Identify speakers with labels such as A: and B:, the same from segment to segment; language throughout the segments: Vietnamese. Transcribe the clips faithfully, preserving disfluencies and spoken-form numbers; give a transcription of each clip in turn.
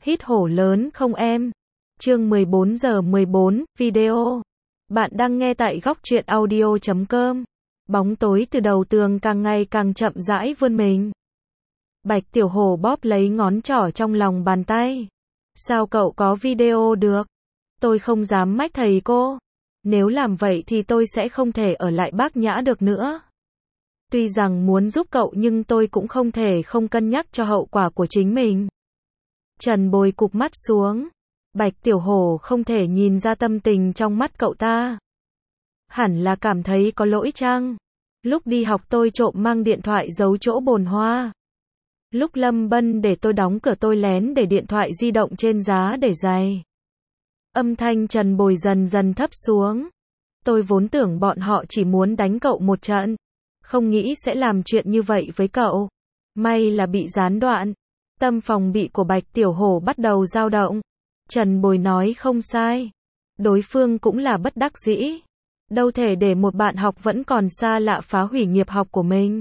A: Hít hổ lớn không em? Chương mười bốn giờ mười bốn, video. Bạn đang nghe tại góc truyện audio chấm com. Bóng tối từ đầu tường càng ngày càng chậm rãi vươn mình. Bạch Tiểu Hổ bóp lấy ngón trỏ trong lòng bàn tay. Sao cậu có video được? Tôi không dám mách thầy cô. Nếu làm vậy thì tôi sẽ không thể ở lại Bác Nhã được nữa. Tuy rằng muốn giúp cậu nhưng tôi cũng không thể không cân nhắc cho hậu quả của chính mình. Trần Bồi cụp mắt xuống. Bạch Tiểu Hổ không thể nhìn ra tâm tình trong mắt cậu ta. Hẳn là cảm thấy có lỗi chăng? Lúc đi học tôi trộm mang điện thoại giấu chỗ bồn hoa. Lúc Lâm Bân để tôi đóng cửa tôi lén để điện thoại di động trên giá để giày. Âm thanh Trần Bồi dần dần thấp xuống. Tôi vốn tưởng bọn họ chỉ muốn đánh cậu một trận. Không nghĩ sẽ làm chuyện như vậy với cậu. May là bị gián đoạn. Tâm phòng bị của Bạch Tiểu Hổ bắt đầu dao động. Trần Bồi nói không sai. Đối phương cũng là bất đắc dĩ. Đâu thể để một bạn học vẫn còn xa lạ phá hủy nghiệp học của mình.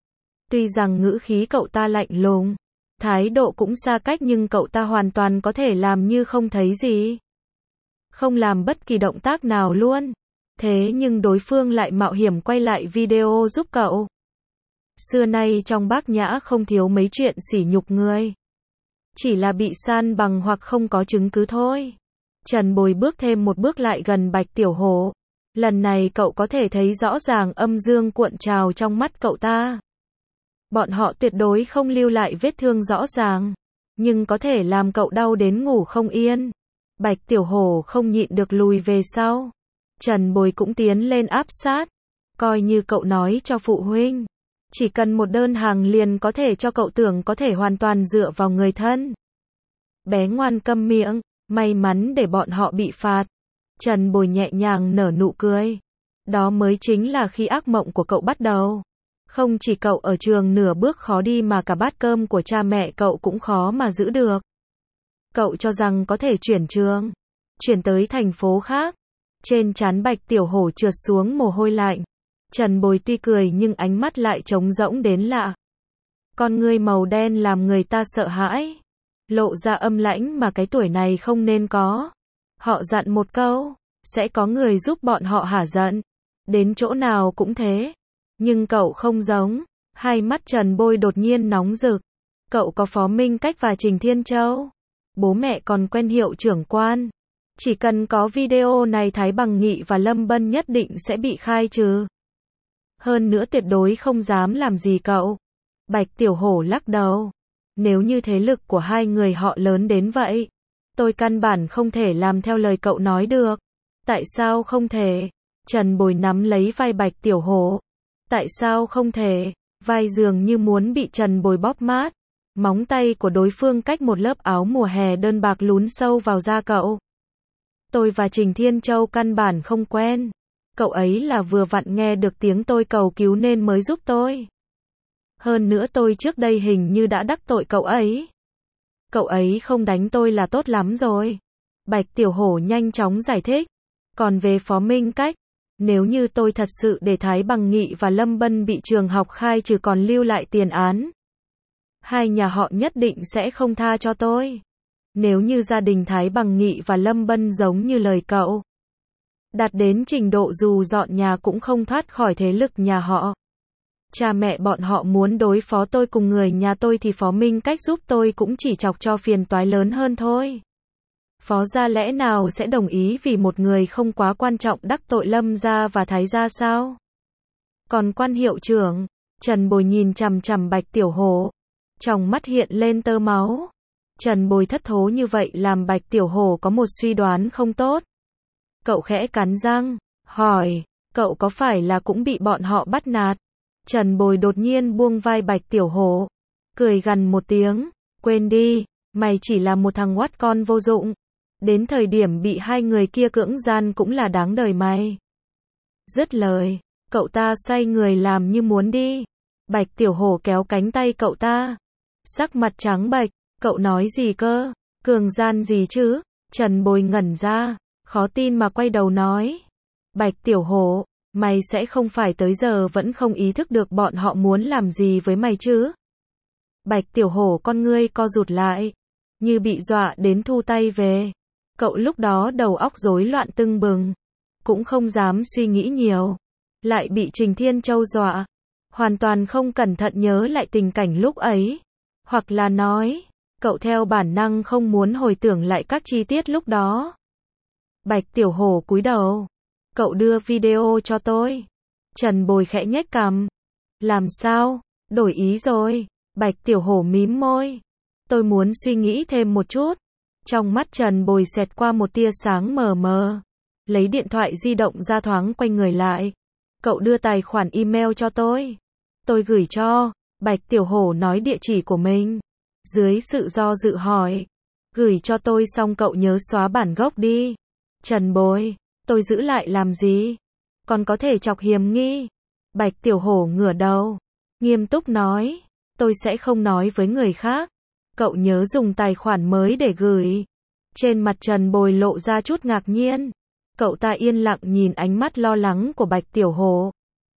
A: Tuy rằng ngữ khí cậu ta lạnh lùng, thái độ cũng xa cách nhưng cậu ta hoàn toàn có thể làm như không thấy gì. Không làm bất kỳ động tác nào luôn. Thế nhưng đối phương lại mạo hiểm quay lại video giúp cậu. Xưa nay trong Bác Nhã không thiếu mấy chuyện sỉ nhục người. Chỉ là bị san bằng hoặc không có chứng cứ thôi. Trần Bồi bước thêm một bước lại gần Bạch Tiểu Hổ. Lần này cậu có thể thấy rõ ràng âm dương cuộn trào trong mắt cậu ta. Bọn họ tuyệt đối không lưu lại vết thương rõ ràng. Nhưng có thể làm cậu đau đến ngủ không yên. Bạch Tiểu Hổ không nhịn được lùi về sau. Trần Bồi cũng tiến lên áp sát. Coi như cậu nói cho phụ huynh. Chỉ cần một đơn hàng liền có thể cho cậu tưởng có thể hoàn toàn dựa vào người thân. Bé ngoan câm miệng, may mắn để bọn họ bị phạt. Trần Bồi nhẹ nhàng nở nụ cười. Đó mới chính là khi ác mộng của cậu bắt đầu. Không chỉ cậu ở trường nửa bước khó đi mà cả bát cơm của cha mẹ cậu cũng khó mà giữ được. Cậu cho rằng có thể chuyển trường, chuyển tới thành phố khác. Trên trán Bạch Tiểu Hổ trượt xuống mồ hôi lạnh. Trần Bồi tuy cười nhưng ánh mắt lại trống rỗng đến lạ. Con ngươi màu đen làm người ta sợ hãi. Lộ ra âm lãnh mà cái tuổi này không nên có. Họ dặn một câu, sẽ có người giúp bọn họ hả giận. Đến chỗ nào cũng thế. Nhưng cậu không giống. Hai mắt Trần Bồi đột nhiên nóng rực. Cậu có Phó Minh Cách và Trình Thiên Châu. Bố mẹ còn quen hiệu trưởng quan. Chỉ cần có video này Thái Bằng Nghị và Lâm Bân nhất định sẽ bị khai trừ. Hơn nữa tuyệt đối không dám làm gì cậu. Bạch Tiểu Hổ lắc đầu. Nếu như thế lực của hai người họ lớn đến vậy, tôi căn bản không thể làm theo lời cậu nói được. Tại sao không thể? Trần Bồi nắm lấy vai Bạch Tiểu Hổ. Tại sao không thể? Vai dường như muốn bị Trần Bồi bóp mát. Móng tay của đối phương cách một lớp áo mùa hè đơn bạc lún sâu vào da cậu. Tôi và Trình Thiên Châu căn bản không quen. Cậu ấy là vừa vặn nghe được tiếng tôi cầu cứu nên mới giúp tôi. Hơn nữa tôi trước đây hình như đã đắc tội cậu ấy. Cậu ấy không đánh tôi là tốt lắm rồi. Bạch Tiểu Hổ nhanh chóng giải thích. Còn về Phó Minh Cách, nếu như tôi thật sự để Thái Bằng Nghị và Lâm Bân bị trường học khai trừ còn lưu lại tiền án, hai nhà họ nhất định sẽ không tha cho tôi. Nếu như gia đình Thái Bằng Nghị và Lâm Bân giống như lời cậu, đạt đến trình độ dù dọn nhà cũng không thoát khỏi thế lực nhà họ. Cha mẹ bọn họ muốn đối phó tôi cùng người nhà tôi thì Phó Minh Cách giúp tôi cũng chỉ chọc cho phiền toái lớn hơn thôi. Phó gia lẽ nào sẽ đồng ý vì một người không quá quan trọng đắc tội Lâm gia và Thái gia sao? Còn quan hiệu trưởng, Trần Bồi nhìn chằm chằm Bạch Tiểu Hổ. Trong mắt hiện lên tơ máu. Trần Bồi thất thố như vậy làm Bạch Tiểu Hổ có một suy đoán không tốt. Cậu khẽ cắn răng, hỏi, cậu có phải là cũng bị bọn họ bắt nạt? Trần Bồi đột nhiên buông vai Bạch Tiểu Hổ, cười gằn một tiếng, quên đi, mày chỉ là một thằng oát con vô dụng. Đến thời điểm bị hai người kia cưỡng gian cũng là đáng đời mày. Dứt lời, cậu ta xoay người làm như muốn đi. Bạch Tiểu Hổ kéo cánh tay cậu ta. Sắc mặt trắng bệch, cậu nói gì cơ? Cường gian gì chứ? Trần Bồi ngẩn ra, khó tin mà quay đầu nói. Bạch Tiểu Hổ, mày sẽ không phải tới giờ vẫn không ý thức được bọn họ muốn làm gì với mày chứ? Bạch Tiểu Hổ con ngươi co rụt lại. như bị dọa đến thu tay về. Cậu lúc đó đầu óc rối loạn tưng bừng, cũng không dám suy nghĩ nhiều, lại bị Trình Thiên Châu dọa, hoàn toàn không cẩn thận nhớ lại tình cảnh lúc ấy, hoặc là nói, cậu theo bản năng không muốn hồi tưởng lại các chi tiết lúc đó. Bạch Tiểu Hổ cúi đầu, cậu đưa video cho tôi. Trần Bồi khẽ nhếch cằm. Làm sao? Đổi ý rồi. Bạch Tiểu Hổ mím môi. Tôi muốn suy nghĩ thêm một chút. Trong mắt Trần Bồi xẹt qua một tia sáng mờ mờ. Lấy điện thoại di động ra thoáng quay người lại. Cậu đưa tài khoản email cho tôi. Tôi gửi cho. Bạch Tiểu Hổ nói địa chỉ của mình. Dưới sự do dự hỏi. Gửi cho tôi xong cậu nhớ xóa bản gốc đi. Trần Bồi, tôi giữ lại làm gì? Còn có thể chọc hiềm nghi. Bạch Tiểu Hổ ngửa đầu, nghiêm túc nói, tôi sẽ không nói với người khác. Cậu nhớ dùng tài khoản mới để gửi. Trên mặt Trần Bồi lộ ra chút ngạc nhiên. Cậu ta yên lặng nhìn ánh mắt lo lắng của Bạch Tiểu Hổ.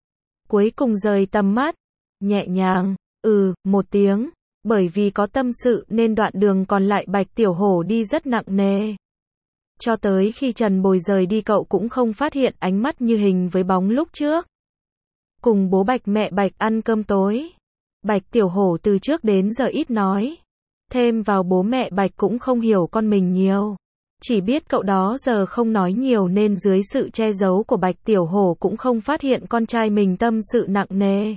A: Cuối cùng rời tầm mắt, nhẹ nhàng, ừ, một tiếng, bởi vì có tâm sự nên đoạn đường còn lại Bạch Tiểu Hổ đi rất nặng nề. Cho tới khi Trần Bồi rời đi cậu cũng không phát hiện ánh mắt như hình với bóng lúc trước. Cùng bố Bạch mẹ Bạch ăn cơm tối. Bạch Tiểu Hổ từ trước đến giờ ít nói. Thêm vào bố mẹ Bạch cũng không hiểu con mình nhiều. Chỉ biết cậu đó giờ không nói nhiều nên dưới sự che giấu của Bạch Tiểu Hổ cũng không phát hiện con trai mình tâm sự nặng nề.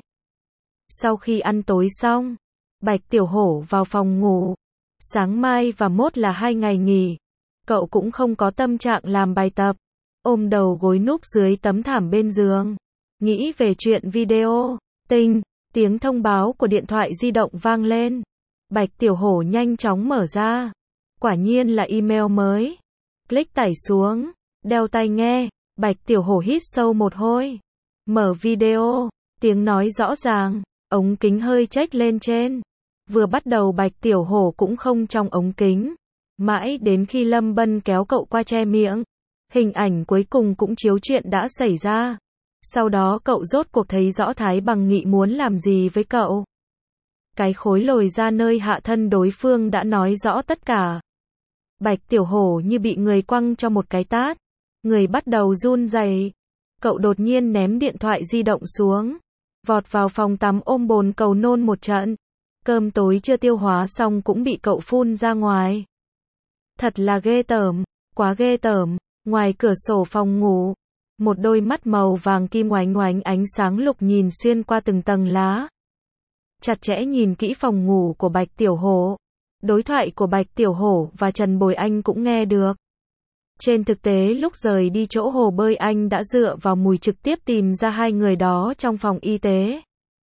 A: Sau khi ăn tối xong, Bạch Tiểu Hổ vào phòng ngủ. Sáng mai và mốt là hai ngày nghỉ. Cậu cũng không có tâm trạng làm bài tập. Ôm đầu gối núp dưới tấm thảm bên giường. Nghĩ về chuyện video. Tinh, tiếng thông báo của điện thoại di động vang lên. Bạch Tiểu Hổ nhanh chóng mở ra. Quả nhiên là email mới. Click tải xuống. Đeo tai nghe. Bạch Tiểu Hổ hít sâu một hơi. Mở video. Tiếng nói rõ ràng. Ống kính hơi chếch lên trên. Vừa bắt đầu Bạch Tiểu Hổ cũng không trong ống kính. Mãi đến khi Lâm Bân kéo cậu qua che miệng. Hình ảnh cuối cùng cũng chiếu chuyện đã xảy ra. Sau đó cậu rốt cuộc thấy rõ Thái Bằng Nghị muốn làm gì với cậu. Cái khối lồi ra nơi hạ thân đối phương đã nói rõ tất cả. Bạch Tiểu Hổ như bị người quăng cho một cái tát. Người bắt đầu run rẩy. Cậu đột nhiên ném điện thoại di động xuống. Vọt vào phòng tắm ôm bồn cầu nôn một trận. Cơm tối chưa tiêu hóa xong cũng bị cậu phun ra ngoài. Thật là ghê tởm, quá ghê tởm. Ngoài cửa sổ phòng ngủ, một đôi mắt màu vàng kim oánh oánh ánh sáng lục nhìn xuyên qua từng tầng lá. Chặt chẽ nhìn kỹ phòng ngủ của Bạch Tiểu Hổ. Đối thoại của Bạch Tiểu Hổ và Trần Bồi anh cũng nghe được. Trên thực tế lúc rời đi chỗ hồ bơi anh đã dựa vào mùi trực tiếp tìm ra hai người đó trong phòng y tế.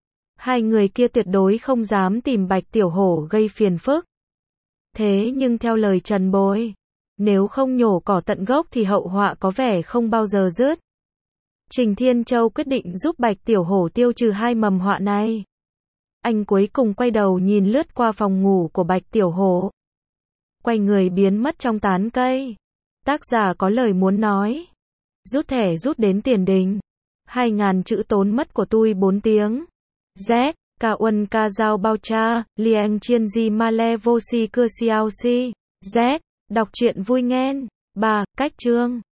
A: Hai người kia tuyệt đối không dám tìm Bạch Tiểu Hổ gây phiền phức. Thế nhưng theo lời Trần Bồi, nếu không nhổ cỏ tận gốc thì hậu họa có vẻ không bao giờ dứt. Trình Thiên Châu quyết định giúp Bạch Tiểu Hổ tiêu trừ hai mầm họa này. Anh cuối cùng quay đầu nhìn lướt qua phòng ngủ của Bạch Tiểu Hổ. Quay người biến mất trong tán cây. Tác giả có lời muốn nói. Rút thẻ rút đến tiền đình. Hai ngàn chữ tốn mất của tôi bốn tiếng. Z. Ca uân ca giao bao cha, lieng chiên di ma le vô si cưa xiao si. Z. Đọc truyện vui nghen. ba. Cách chương.